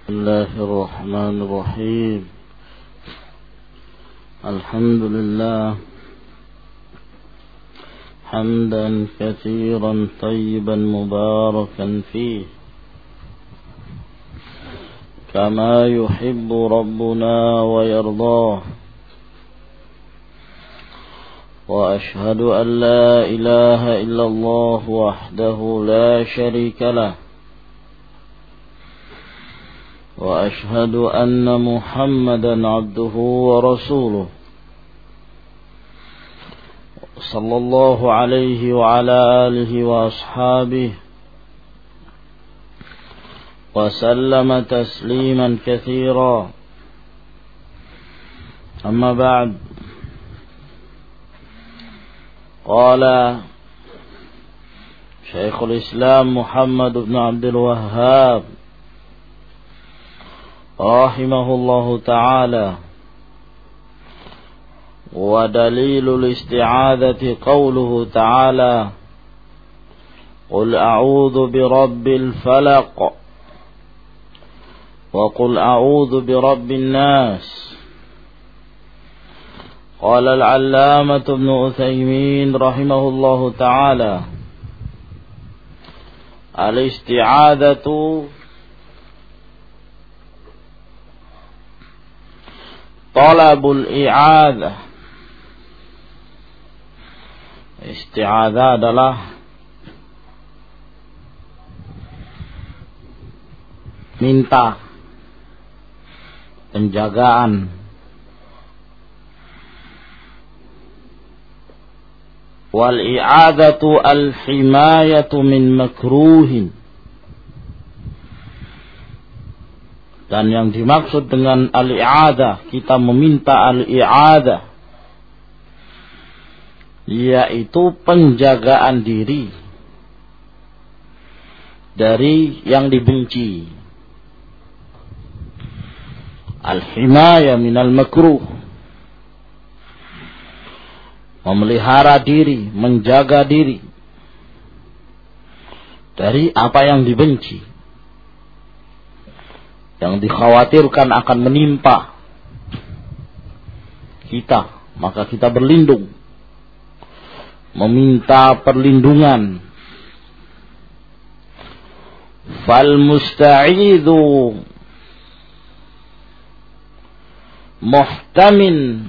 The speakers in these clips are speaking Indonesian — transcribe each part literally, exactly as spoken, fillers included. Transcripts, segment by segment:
بسم الله الرحمن الرحيم. الحمد لله حمدا كثيرا طيبا مباركا فيه كما يحب ربنا ويرضاه، وأشهد أن لا إله إلا الله وحده لا شريك له، وأشهد أن محمدا عبده ورسوله صلى الله عليه وعلى آله وأصحابه وسلم تسليما كثيرا. أما بعد، قال شيخ الإسلام محمد بن عبد الوهاب رحمه الله تعالى: ودليل الاستعاذة قوله تعالى: قل أعوذ برب الفلق وقل أعوذ برب الناس. قال العلامة ابن عثيمين رحمه الله تعالى: الاستعاذة talabul i'adzah. Isti'adzah adalah minta penjagaan, wal i'adzatu al-himayatu min makruhin. Dan yang dimaksud dengan al-i'adah, kita meminta al-i'adah, yaitu penjagaan diri dari yang dibenci. Al-himayah minal makruh, memelihara diri, menjaga diri dari apa yang dibenci, yang dikhawatirkan akan menimpa kita, maka kita berlindung, meminta perlindungan. Fal musta'idhu muhtamin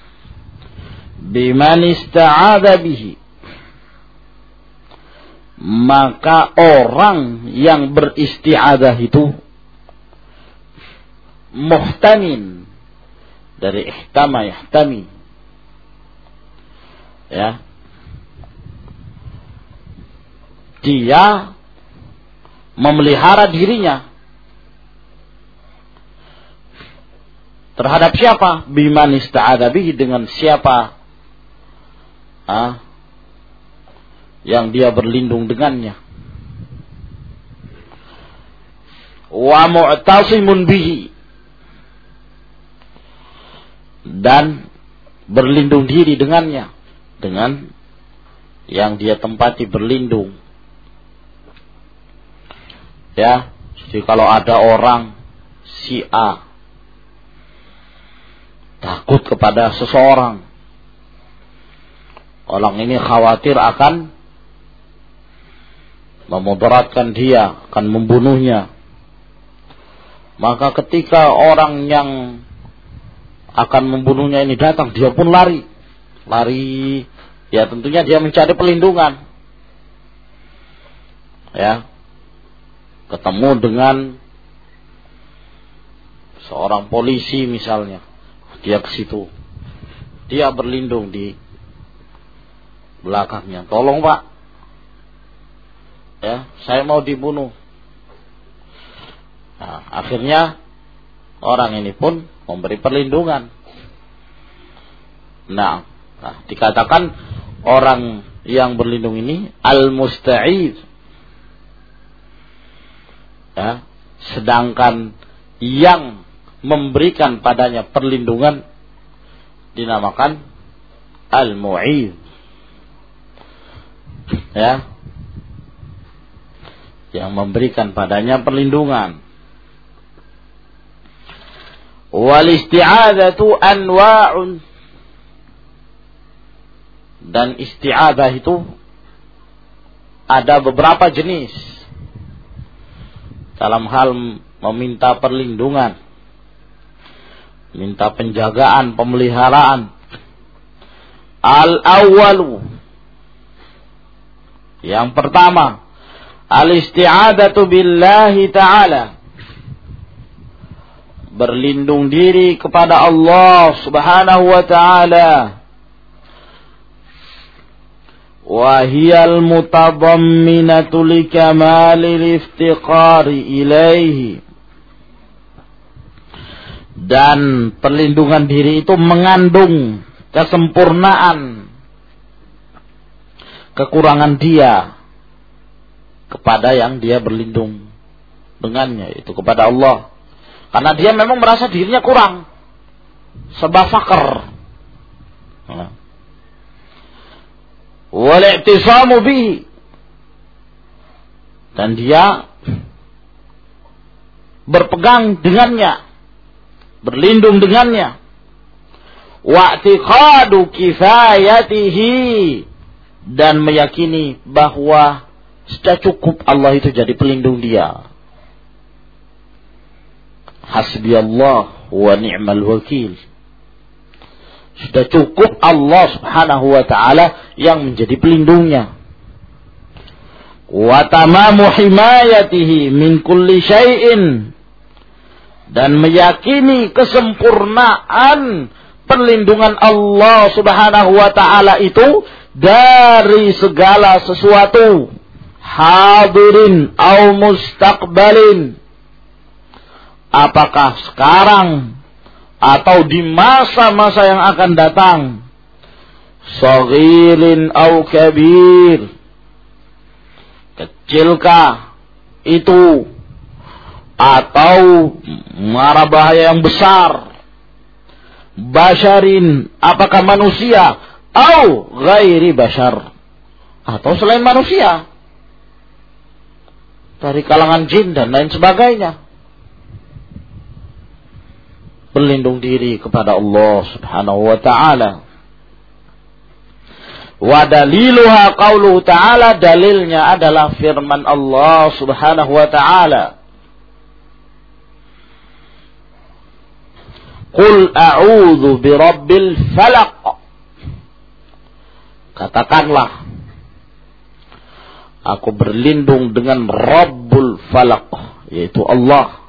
biman ista'adha bihi. Maka orang yang beristi'adah itu muhtamin, dari ihtama yahtami, ya, dia memelihara dirinya terhadap siapa? Biman ista'adha bihi, dengan siapa ah, yang dia berlindung dengannya. Wa mu'tasimun bihi, dan berlindung diri dengannya, dengan yang dia tempati berlindung. Ya, jadi kalau ada orang si A takut kepada seseorang, orang ini khawatir akan memudaratkan dia, akan membunuhnya, maka ketika orang yang akan membunuhnya ini datang, dia pun lari. Lari, ya tentunya dia mencari perlindungan. Ya, ketemu dengan seorang polisi misalnya, dia ke situ, dia berlindung di belakangnya. Tolong Pak, ya saya mau dibunuh. Nah, akhirnya orang ini pun memberi perlindungan. Nah, nah, dikatakan orang yang berlindung ini al-musta'id. Ya, sedangkan yang memberikan padanya perlindungan dinamakan al-mu'id. Ya, yang memberikan padanya perlindungan. Wal isti'adzatu anwa'un. Dan isti'adzah itu ada beberapa jenis dalam hal meminta perlindungan, minta penjagaan, pemeliharaan. Al-awwalu, yang pertama, al-isti'adzatu billahi ta'ala, berlindung diri kepada Allah Subhanahu wa ta'ala. Wa hiyal mutadamminatu likamalil iftiqari ilaihi. Dan perlindungan diri itu mengandung kesempurnaan kekurangan dia kepada yang dia berlindung dengannya, itu kepada Allah. Karena dia memang merasa dirinya kurang, serba fakir. Wal i'tisamu bihi, dan dia berpegang dengannya, berlindung dengannya. Wa'tiqadu kifayatihi, dan meyakini bahwa sudah cukup Allah itu jadi pelindung dia. Hasbiyallah wa ni'mal wakil. Sudah cukup Allah Subhanahu wa ta'ala yang menjadi pelindungnya. Wa tamamu himayatihi min kulli syai'in, dan meyakini kesempurnaan perlindungan Allah Subhanahu wa ta'ala itu dari segala sesuatu, hadirin au mustaqbalin, apakah sekarang atau di masa-masa yang akan datang, saghirin au kabir, kecilkah itu atau mara bahaya yang besar, basyarin, apakah manusia, au ghairi basyar, atau selain manusia, dari kalangan jin dan lain sebagainya. Berlindung diri kepada Allah Subhanahu wa ta'ala. Wa daliluha qauluhu ta'ala, dalilnya adalah firman Allah Subhanahu wa ta'ala. Qul a'udzu birabbil falaq. Katakanlah, aku berlindung dengan Rabbul Falaq, yaitu Allah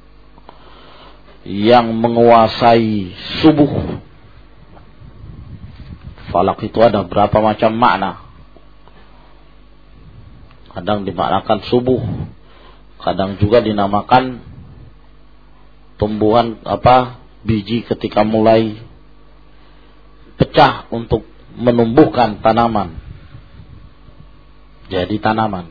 yang menguasai subuh. Falak itu ada berapa macam makna. Kadang dimaknakan subuh, kadang juga dinamakan tumbuhan apa biji ketika mulai pecah untuk menumbuhkan tanaman, jadi tanaman.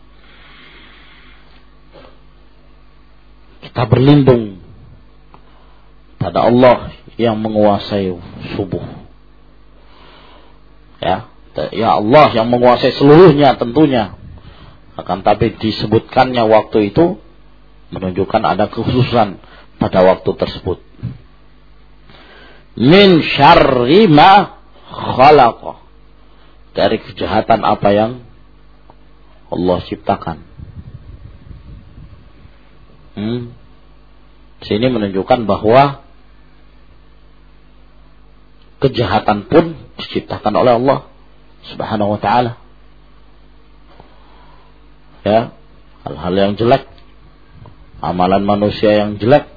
Kita berlindung pada Allah yang menguasai subuh. Ya, ya Allah yang menguasai seluruhnya tentunya. Akan tapi disebutkannya waktu itu menunjukkan ada kekhususan pada waktu tersebut. Min syarri ma khalaqa, dari kejahatan apa yang Allah ciptakan. Hmm. Sini menunjukkan bahwa kejahatan pun diciptakan oleh Allah Subhanahu wa ta'ala. Ya, hal-hal yang jelek, amalan manusia yang jelek,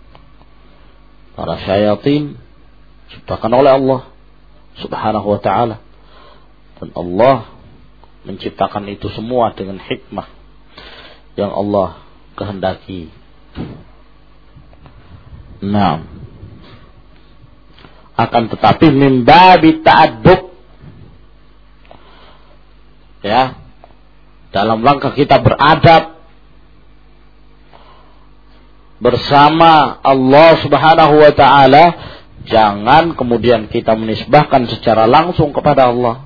para syayatin diciptakan oleh Allah Subhanahu wa ta'ala. Dan Allah menciptakan itu semua dengan hikmah yang Allah kehendaki. Nah, akan tetapi min babi ta'addub, ya, dalam rangka kita beradab bersama Allah Subhanahu wa ta'ala, jangan kemudian kita menisbahkan secara langsung kepada Allah.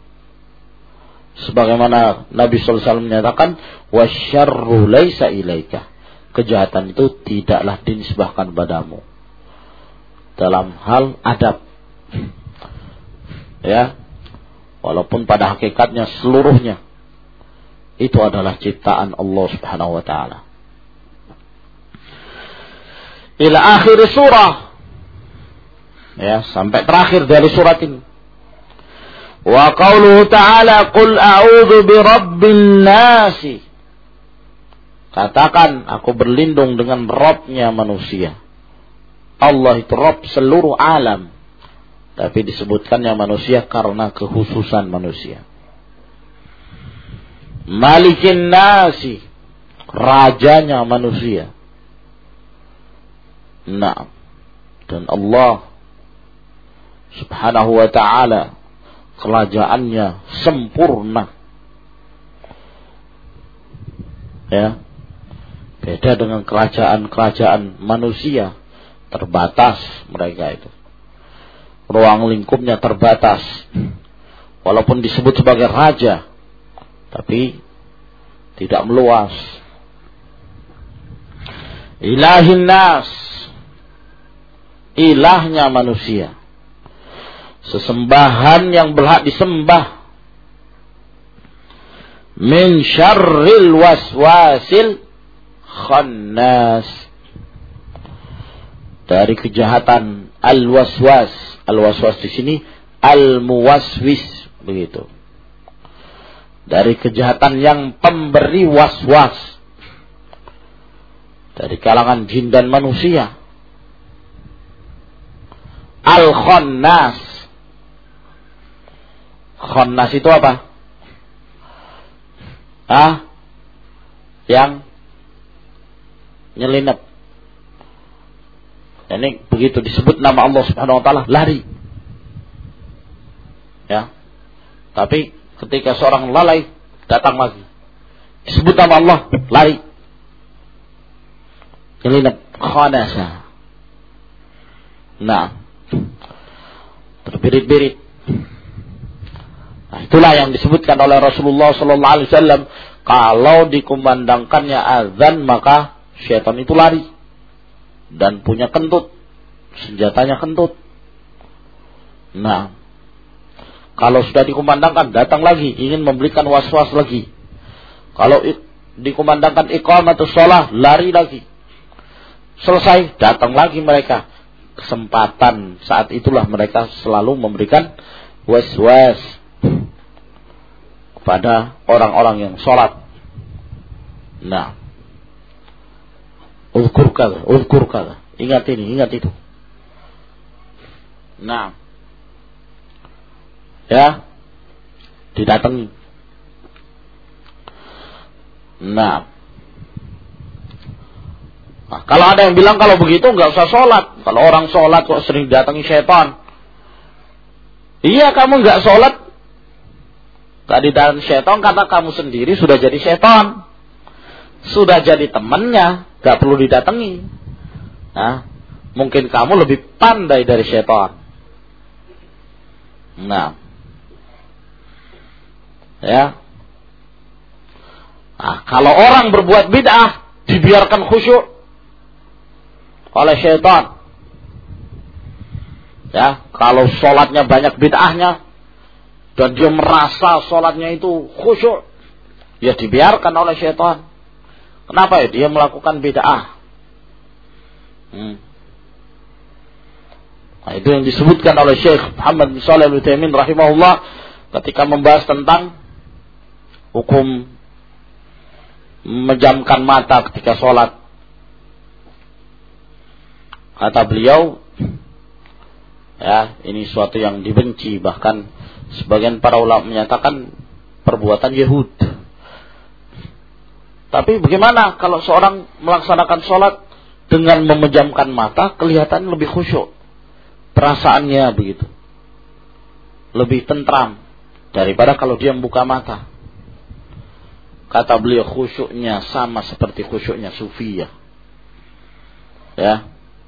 Sebagaimana Nabi sallallahu alaihi wasallam menyatakan, wasyarru laisa ilaika, kejahatan itu tidaklah dinisbahkan padamu. dalam hal adab. Ya. Walaupun pada hakikatnya seluruhnya itu adalah ciptaan Allah Subhanahu wa taala. Ila akhir surah. Ya, sampai terakhir dari surat ini. Wa qauluhu ta'ala qul a'udzu birabbin nasi. Katakan aku berlindung dengan Rabb-nya manusia. Allah itu Rabb seluruh alam. Tapi disebutkannya manusia karena kekhususan manusia. Malikin nasi, rajanya manusia. Nah, dan Allah Subhanahu wa ta'ala kerajaannya sempurna. Ya. Beda dengan kerajaan-kerajaan manusia, terbatas mereka itu. Ruang lingkupnya terbatas. Walaupun disebut sebagai raja, tapi tidak meluas. Ilahin nas, ilahnya manusia. Sesembahan yang berhak disembah. Min syarril waswasil khannas, dari kejahatan al-waswas. Al-waswas di sini al-muwaswis, begitu. Dari kejahatan yang pemberi waswas, dari kalangan jin dan manusia. Al-khannas. Khannas itu apa? Ah, yang nyelinap. Ini begitu disebut nama Allah Subhanahu wa taala, lari. Ya. Tapi ketika seorang lalai datang lagi, disebut nama Allah, lari. Nyelinap, khanasa. Nah, terbirit-birit. Nah, itulah yang disebutkan oleh Rasulullah sallallahu alaihi wasallam, kalau dikumandangkannya azan maka syaitan itu lari. Dan punya kentut, senjatanya kentut. Nah, kalau sudah dikumandangkan, datang lagi, ingin memberikan was-was lagi. Kalau dikumandangkan iqamatus shalah, lari lagi. Selesai, datang lagi mereka. Kesempatan saat itulah mereka selalu memberikan was-was kepada orang-orang yang sholat. Nah, uzkur kaza, uzkur kaza. Ingat ini, ingat itu. Nah. Ya. Didatangi. Nah. Nah, kalau ada yang bilang kalau begitu enggak usah sholat. Kalau orang sholat kok sering datangi syaitan. Iya, kamu enggak sholat, tadi dalam syaitan karena kamu sendiri sudah jadi syaitan. Sudah jadi temannya, gak perlu didatangi. Nah, mungkin kamu lebih pandai dari syaitan. Nah, ya. Nah, kalau orang berbuat bid'ah, dibiarkan khusyuk oleh syaitan. Ya, kalau sholatnya banyak bid'ahnya dan dia merasa sholatnya itu khusyuk, ya dibiarkan oleh syaitan. Kenapa ya? Dia melakukan bid'ah. Hmm. Nah, itu yang disebutkan oleh Syekh Muhammad bin Shalih Al-Utsaimin rahimahullah ketika membahas tentang hukum memejamkan mata ketika sholat. Kata beliau, ya, ini suatu yang dibenci, bahkan sebagian para ulama menyatakan perbuatan Yahud. Tapi bagaimana kalau seorang melaksanakan sholat dengan memejamkan mata, kelihatan lebih khusyuk, perasaannya begitu, lebih tentram daripada kalau dia membuka mata. Kata beliau, khusyuknya sama seperti khusyuknya sufiyah. Ya.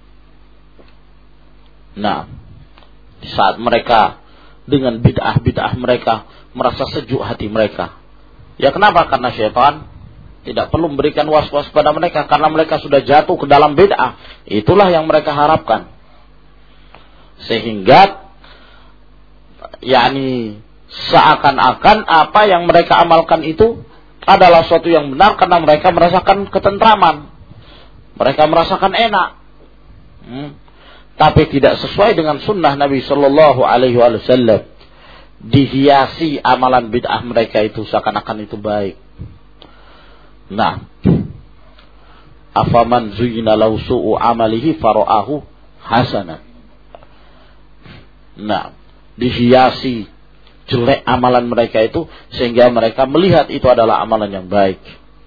Nah, di saat mereka dengan bid'ah-bid'ah mereka merasa sejuk hati mereka. Ya kenapa? Karena syaitan tidak perlu memberikan was-was pada mereka karena mereka sudah jatuh ke dalam bid'ah. Itulah yang mereka harapkan. Sehingga yakni seakan-akan apa yang mereka amalkan itu adalah sesuatu yang benar karena mereka merasakan ketentraman, mereka merasakan enak, hmm. tapi tidak sesuai dengan sunnah Nabi Shallallahu Alaihi Wasallam. Dihiasi amalan bid'ah mereka itu seakan-akan itu baik. Nah, afaman zuyyina lahu su'u amalihi fara'ahu hasanah. Nah, dihiasi jelek amalan mereka itu sehingga mereka melihat itu adalah amalan yang baik.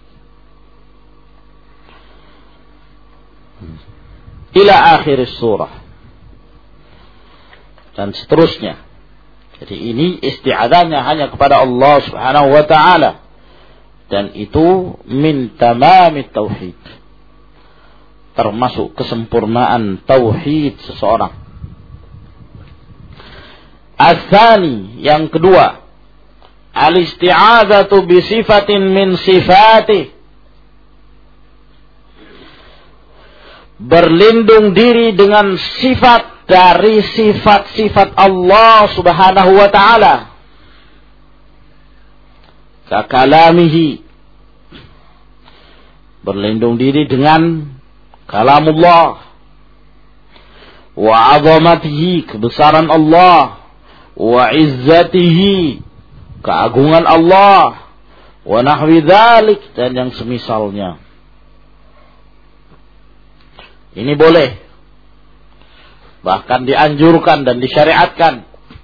Ila akhir surah. Dan seterusnya. Jadi ini isti'adzahnya hanya kepada Allah Subhanahu wa taala. Dan itu min tamamit tauhid. Termasuk kesempurnaan tauhid seseorang. As-tsani, yang kedua, al-isti'adzatu bi sifatin min sifatih. Berlindung diri dengan sifat dari sifat-sifat Allah Subhanahu wa taala. Kakalamihi, berlindung diri dengan kalamullah, wa 'azamatihi, kebesaran Allah, wa 'izzatihi, keagungan Allah, wa nahwi dzalik, dan yang semisalnya. Ini boleh, bahkan dianjurkan dan disyariatkan.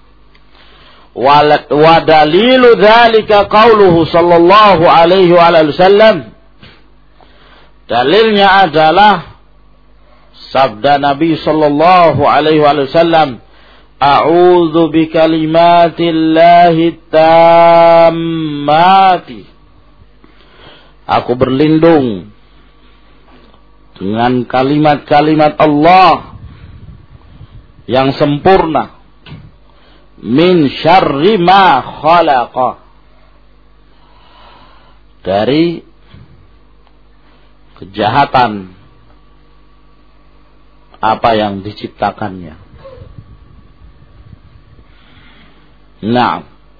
Wa dalilu dzalika qauluhu sallallahu alaihi wasallam. Dalilnya adalah sabda Nabi sallallahu alaihi wasallam, a'udzu bikalimatillahi tammati. Aku berlindung dengan kalimat-kalimat Allah yang sempurna, min syarri ma khalaqa, dari kejahatan apa yang diciptakannya. Nah,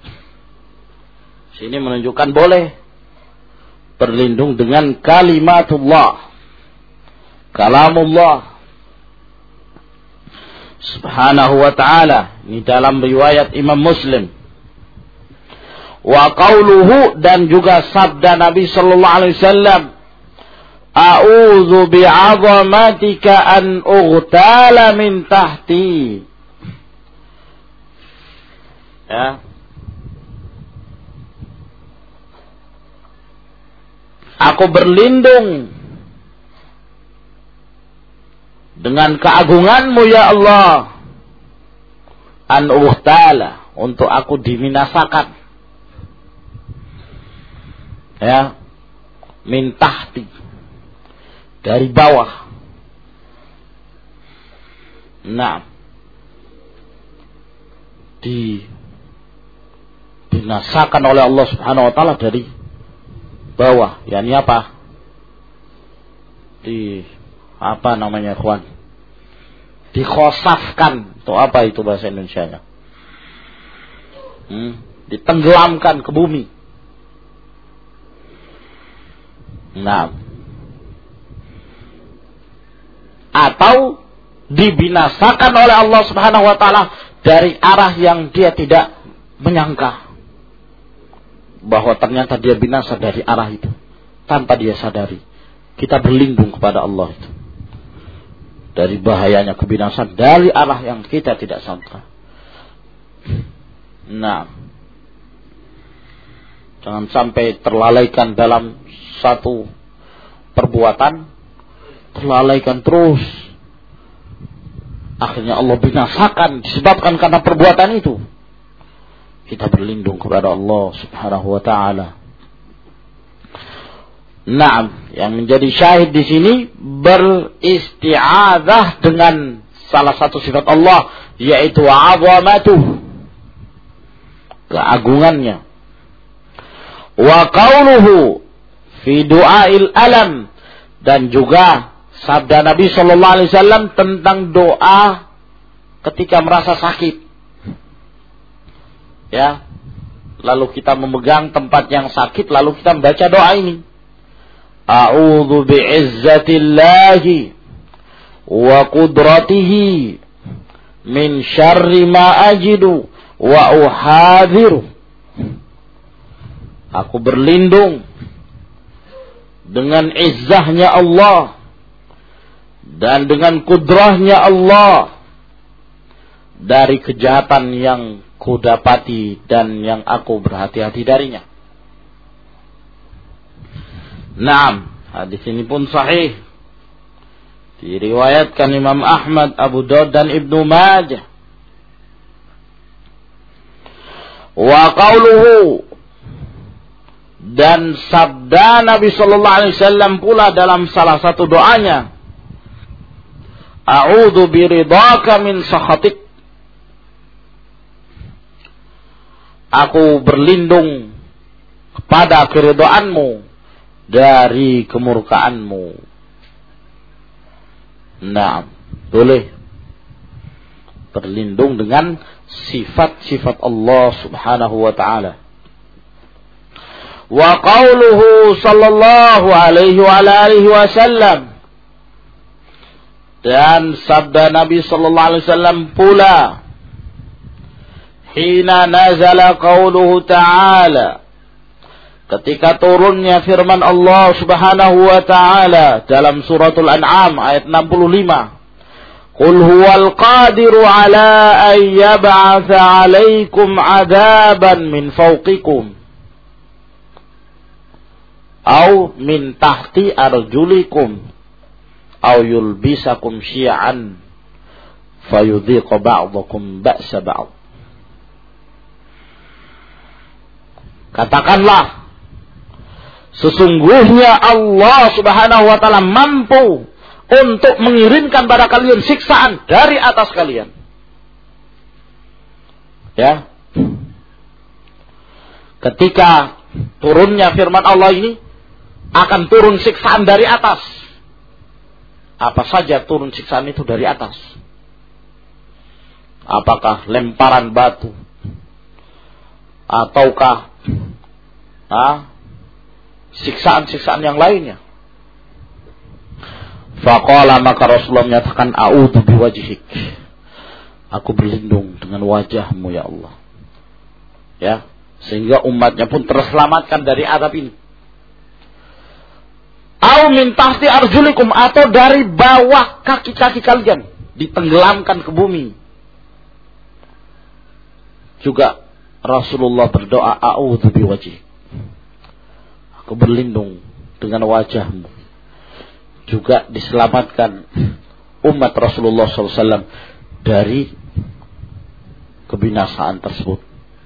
sini menunjukkan boleh berlindung dengan kalimatullah, kalamullah Subhanahu wa ta'ala. Ini dalam riwayat Imam Muslim. Wa qauluhu, dan juga sabda Nabi sallallahu alaihi wasallam, a'udzu bi'azamatika an ughtala min tahti. Ya. Aku berlindung dengan keagunganmu ya Allah, an ughtala, untuk aku diminasakan, ya, min tahti, dari bawah. Nah, dibinasakan oleh Allah Subhanahu wa taala dari bawah. Yani apa? Di apa namanya, ikhwan? Dikhosafkan. Itu apa itu bahasa Indonesianya? Hmm, ditenggelamkan ke bumi. Nah, atau dibinasakan oleh Allah Subhanahu wa taala dari arah yang dia tidak menyangka, bahwa ternyata dia binasa dari arah itu tanpa dia sadari. Kita berlindung kepada Allah itu dari bahayanya kebinasaan dari arah yang kita tidak sangka. Nah, jangan sampai terlalaikan dalam satu perbuatan, terlalaikan terus, akhirnya Allah binasakan disebabkan karena perbuatan itu. Kita berlindung kepada Allah Subhanahu wa taala. Nah, yang menjadi syahid di sini beristi'adzah dengan salah satu sifat Allah, yaitu 'azamatuh, keagungannya. Wa qauluhu fi du'ail alam, dan juga sabda Nabi sallallahu alaihi wasallam tentang doa ketika merasa sakit, ya, lalu kita memegang tempat yang sakit, lalu kita membaca doa ini. A'udzu bi'izzatillahi wa qudratihi min syarri ma ajidu wa uhadhiru. Aku berlindung dengan izzahnya Allah dan dengan kudrahnya Allah dari kejahatan yang kudapati dan yang aku berhati-hati darinya. Naam, hadis ini pun sahih. Diriwayatkan Imam Ahmad, Abu Daud dan Ibnu Majah. Wa qauluhu, dan sabda Nabi sallallahu alaihi wasallam pula dalam salah satu doanya, a'udzu biridhaka min sakhatik. Aku berlindung kepada keridhaanmu dari kemurkaanmu. Nah, boleh berlindung dengan sifat-sifat Allah Subhanahu wa ta'ala. Wa qauluhu sallallahu alaihi wa alihi wasallam, dan sabda Nabi sallallahu alaihi wasallam pula, hina nazala qauluhu ta'ala, ketika turunnya firman Allah Subhanahu wa ta'ala dalam suratul An'am ayat enam puluh lima. Qul huwal qadiru ala an yab'atsa 'alaikum 'adaban min fawqikum aw min tahti arjulikum aw yulbisakum syi'an fayudhiqa ba'dakum ba'sa ba'd. Katakanlah, sesungguhnya Allah Subhanahu wa ta'ala mampu untuk mengirimkan pada kalian siksaan dari atas kalian. Ya. Ketika turunnya firman Allah ini, akan turun siksaan dari atas. Apa saja turun siksaan itu dari atas? Apakah lemparan batu? Ataukah ah, siksaan-siksaan yang lainnya? Faqala, maka Rasulullah menyatakan, a'udzu biwajhik, aku berlindung dengan wajahmu ya Allah. Ya, sehingga umatnya pun terselamatkan dari azab ini. Au min tahti arjulikum, atau dari bawah kaki-kaki kalian ditenggelamkan ke bumi. Juga Rasulullah berdoa, a'udzu biwajhik, aku berlindung dengan wajahmu. Juga diselamatkan umat Rasulullah shallallahu alaihi wasallam dari kebinasaan tersebut.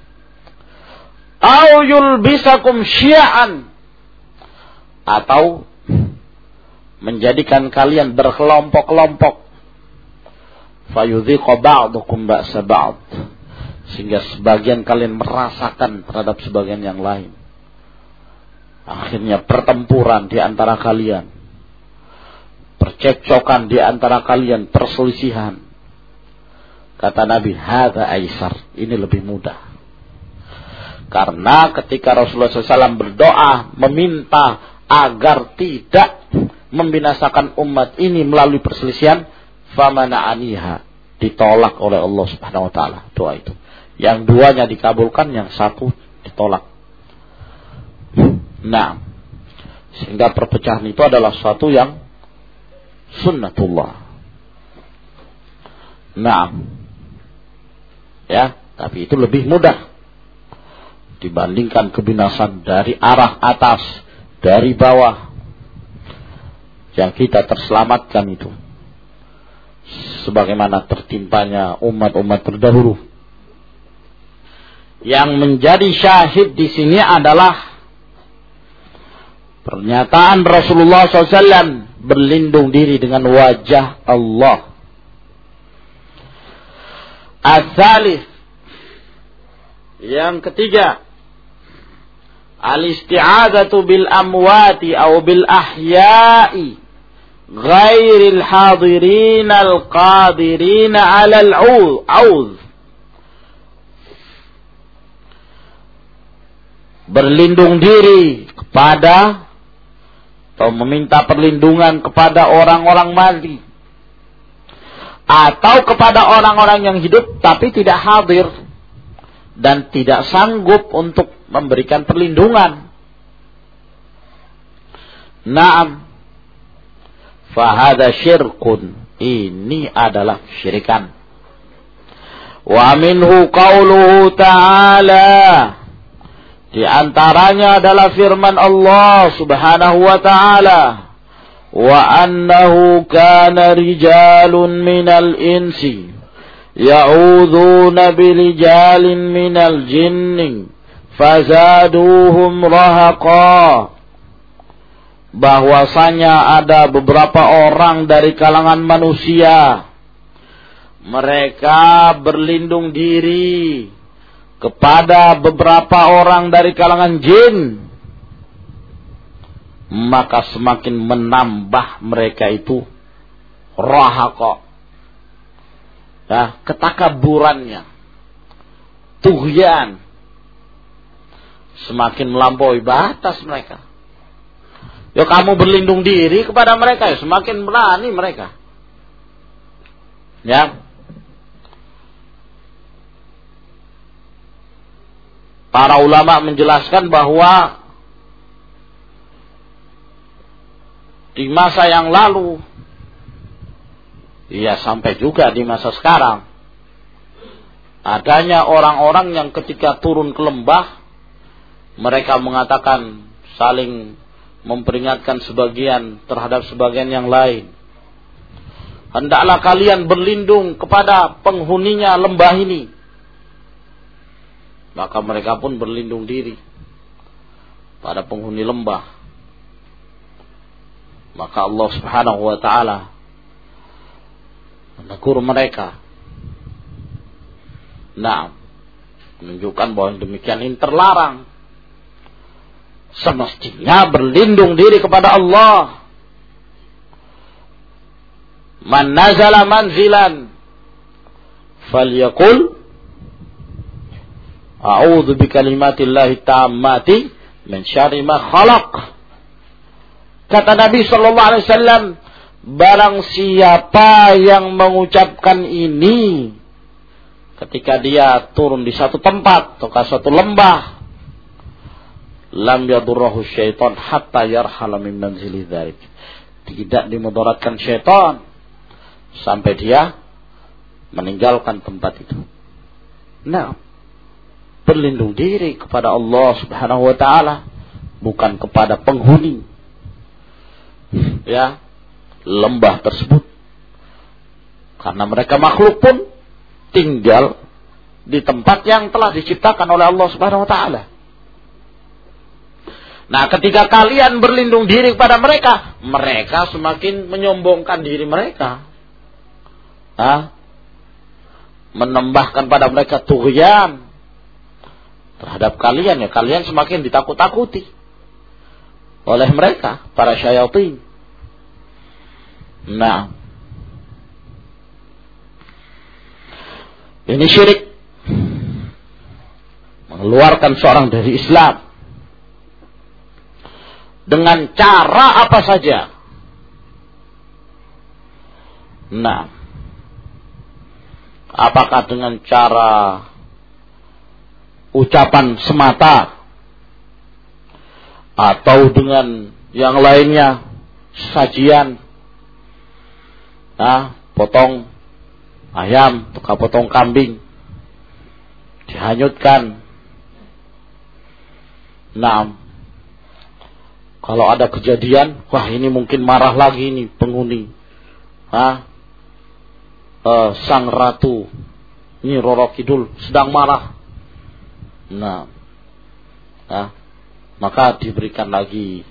Au yulbisakum syi'an, atau menjadikan kalian berkelompok-kelompok. Fayudhiqa ba'dukum ba'sa ba'd, sehingga sebagian kalian merasakan terhadap sebagian yang lain. Akhirnya pertempuran di antara kalian, percekcokan di antara kalian, perselisihan. Kata Nabi, hadza aisar, ini lebih mudah. Karena ketika Rasulullah shallallahu alaihi wasallam berdoa meminta agar tidak membinasakan umat ini melalui perselisihan, famana'aniha, ditolak oleh Allah Subhanahu wa taala doa itu. Yang duanya dikabulkan, yang satu ditolak. Nah, sehingga perpecahan itu adalah suatu yang sunnatullah. Nah, ya, tapi itu lebih mudah dibandingkan kebinasan dari arah atas, dari bawah. Yang kita terselamatkan itu sebagaimana tertimpanya umat-umat terdahulu. Yang menjadi syahid di sini adalah pernyataan Rasulullah shallallahu alaihi wasallam berlindung diri dengan wajah Allah. Ats-tsalits, yang ketiga, al-isti'adzatu bil amwati aw bil ahya'i ghairil hadirin al-qadirin 'ala al-'audh. Berlindung diri kepada atau meminta perlindungan kepada orang-orang mati atau kepada orang-orang yang hidup tapi tidak hadir dan tidak sanggup untuk memberikan perlindungan. Naam, fahada syirkun, ini adalah syirikan. Wa minhu qauluhu ta'ala, di antaranya adalah firman Allah Subhanahu wa ta'ala, wa annahu kana rijalun minal insi ya'udzuuna bilijalin minal jinni fazaduhum rahaqa. Bahwasanya ada beberapa orang dari kalangan manusia, mereka berlindung diri kepada beberapa orang dari kalangan jin, maka semakin menambah mereka itu rahaqa, ya, ketakaburannya, tughyan, semakin melampaui batas mereka. Ya kamu berlindung diri kepada mereka, ya semakin berani mereka. Ya. Para ulama menjelaskan bahwa di masa yang lalu, ya sampai juga di masa sekarang, adanya orang-orang yang ketika turun ke lembah, mereka mengatakan saling memperingatkan sebagian terhadap sebagian yang lain. Hendaklah kalian berlindung kepada penghuninya lembah ini. Maka mereka pun berlindung diri pada penghuni lembah. Maka Allah Subhanahu wa ta'ala menegur mereka. Nah, menunjukkan bahwa demikian ini terlarang. Semestinya berlindung diri kepada Allah. Man nazala manzilan falyaqul a'udzu bikalimatillahi tammati min syarri ma khalaq. Kata Nabi sallallahu alaihi wasallam, barang siapa yang mengucapkan ini ketika dia turun di satu tempat atau ke suatu lembah, lam yadurruhu syaitan hatta yarhala min manzili dzalik. Tidak dimudaratkan syaitan sampai dia meninggalkan tempat itu. Nah, berlindung diri kepada Allah Subhanahu wa ta'ala, bukan kepada penghuni, ya, lembah tersebut. Karena mereka makhluk pun tinggal di tempat yang telah diciptakan oleh Allah Subhanahu wa ta'ala. Nah, ketika kalian berlindung diri kepada mereka, mereka semakin menyombongkan diri mereka. Hah? Menambahkan pada mereka tughyan terhadap kalian, ya kalian semakin ditakut-takuti oleh mereka, para syayatin. Nah, ini syirik, mengeluarkan seorang dari Islam dengan cara apa saja. Nah, apakah dengan cara ucapan semata atau dengan yang lainnya, sajian, nah, potong ayam atau potong kambing dihanyutkan. Nah, kalau ada kejadian, wah ini mungkin marah lagi nih penghuni, ah, uh, sang ratu, ini Roro Kidul sedang marah. Nah, nah, maka diberikan lagi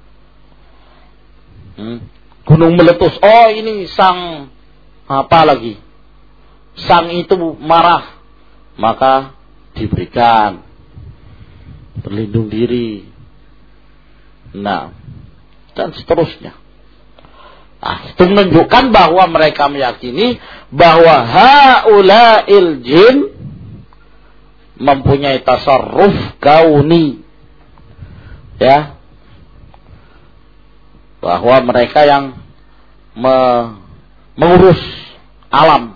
hmm, gunung meletus. Oh ini sang apa lagi? Sang itu marah, maka diberikan berlindung diri. Nah, dan seterusnya. Nah, itu menunjukkan bahwa mereka meyakini bahwa haula'il jin mempunyai tasarruf kauni. Ya. Bahwa mereka yang me, mengurus alam.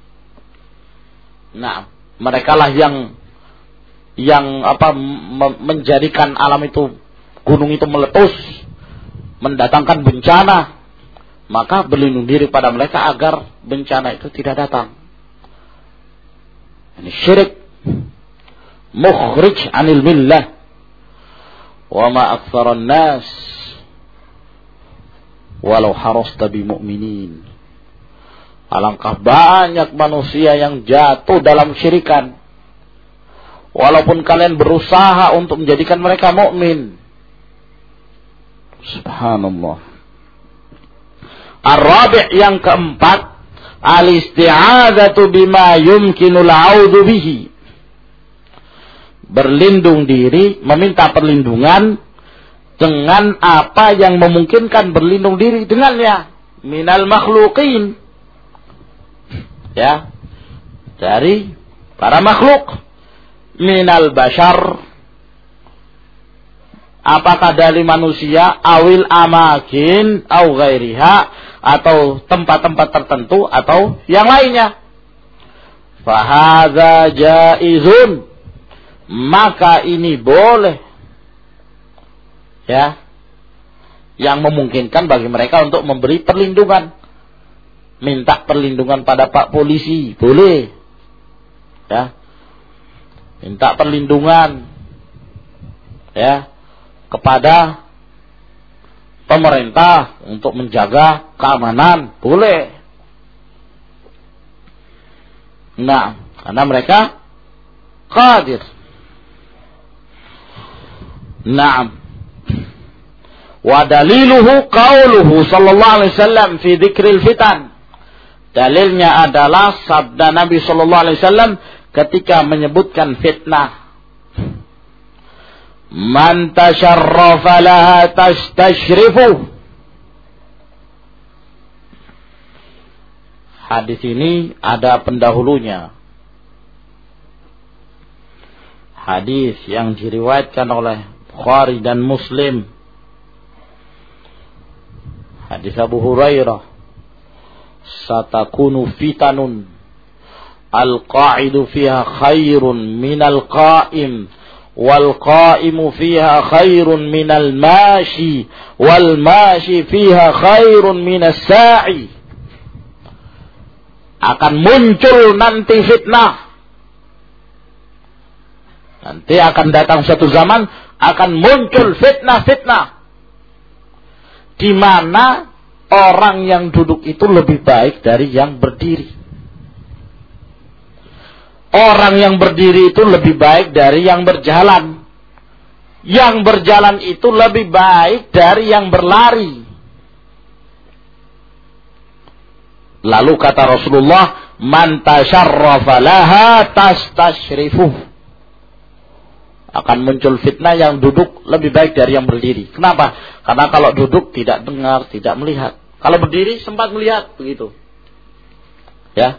Nah, merekalah yang yang apa me, menjadikan alam itu, gunung itu meletus, mendatangkan bencana. Maka berlindung diri pada mereka agar bencana itu tidak datang. Ini syirik mukhrij anil millah. Wa ma aktsaran nas walau harasta bimu'minin. Alangkah banyak manusia yang jatuh dalam syirikan, walaupun kalian berusaha untuk menjadikan mereka mukmin. Subhanallah. Ar-rabi' yang keempat, al-isti'adzatu bima yumkinul 'audzu bihi. Berlindung diri, meminta perlindungan dengan apa yang memungkinkan berlindung diri dengannya, minal makhluqin. Ya. Dari para makhluk, minal bashar, apakah dari manusia, awil amakin au ghairiha, atau tempat-tempat tertentu atau yang lainnya. Fahadza jaizun, maka ini boleh, ya, yang memungkinkan bagi mereka untuk memberi perlindungan. Minta perlindungan pada Pak Polisi boleh, ya, minta perlindungan, ya, kepada pemerintah untuk menjaga keamanan boleh. Nah, karena mereka qadir. Naam. Wa daliluhu qauluhu sallallahu alaihi wasallam fi dzikril fitan. Dalilnya adalah sabda Nabi sallallahu alaihi wasallam ketika menyebutkan fitnah. Man tasharrafa laha tastashrifu. Hadis ini ada pendahulunya. Hadis yang diriwayatkan oleh Bukhari dan Muslim. Hadis Abu Hurairah. Satakunu fitanun al-qa'idu fiha khairun minal qa'im. والقائم فيها خير من الماشي والماشي فيها خير من الساعي. Akan muncul nanti fitnah. Nanti akan datang suatu zaman, akan muncul fitnah-fitnah di mana orang yang duduk itu lebih baik dari yang berdiri. Orang yang berdiri itu lebih baik dari yang berjalan. Yang berjalan itu lebih baik dari yang berlari. Lalu kata Rasulullah, man tasharrafa laha tastashrifuh. Akan muncul fitnah yang duduk lebih baik dari yang berdiri. Kenapa? Karena kalau duduk tidak dengar, tidak melihat. Kalau berdiri sempat melihat, begitu. Ya.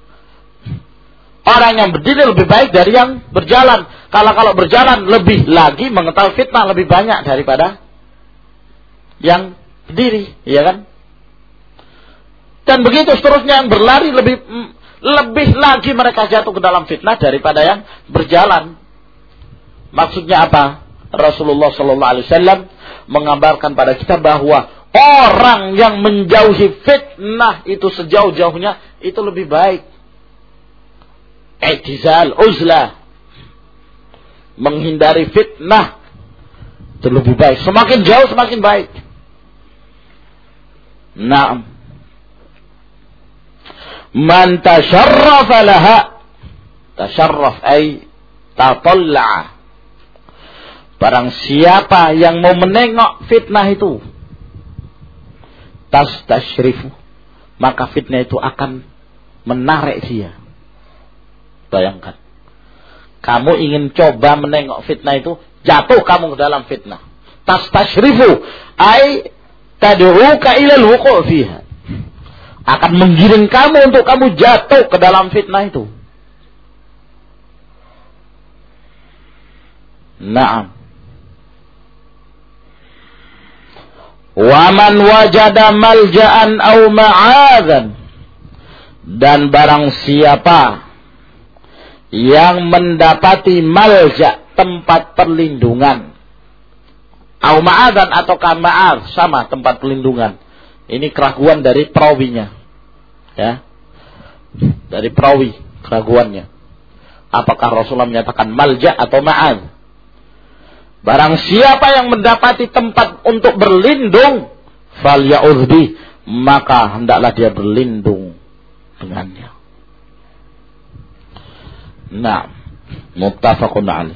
Orang yang berdiri lebih baik dari yang berjalan. Kalau kalau berjalan lebih lagi mengetahui fitnah lebih banyak daripada yang berdiri, ya kan? Dan begitu seterusnya, yang berlari lebih lebih lagi mereka jatuh ke dalam fitnah daripada yang berjalan. Maksudnya apa? Rasulullah sallallahu alaihi wasallam mengabarkan pada kita bahwa orang yang menjauhi fitnah itu sejauh-jauhnya itu lebih baik. I'tizal uzlah, menghindari fitnah itu lebih baik. Semakin jauh semakin baik. Naam. Man tasharrafa laha, tasharraf ay tatalla. Barang siapa yang mau menengok fitnah itu, tastashrifu, maka fitnah itu akan menarik dia. Bayangkan, kamu ingin coba menengok fitnah itu, jatuh kamu ke dalam fitnah. Tastashrifu, ay tad'uka ila al-wuqu' fiha. Akan menggiring kamu untuk kamu jatuh ke dalam fitnah itu. Naam. Wa man wajada malja'an aw ma'adzan, dan barang siapa yang mendapati malja, tempat perlindungan, aw ma'adzan atau kama'ad, sama tempat perlindungan. Ini keraguan dari perawinya, ya, dari perawi keraguannya. Apakah Rasulullah menyatakan malja atau ma'ad? Barang siapa yang mendapati tempat untuk berlindung, falya'udh, maka hendaklah dia berlindung dengannya. Nah, muttafaqun alaih.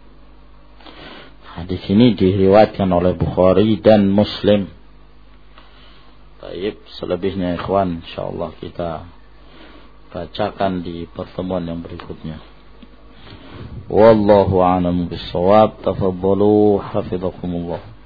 Hadis ini diriwayatkan oleh Bukhari dan Muslim. Baik, selebihnya ikhwan insyaallah kita bacakan di pertemuan yang berikutnya. Wallahu a'lam bissawab. Tafadhalu hafizakumullah.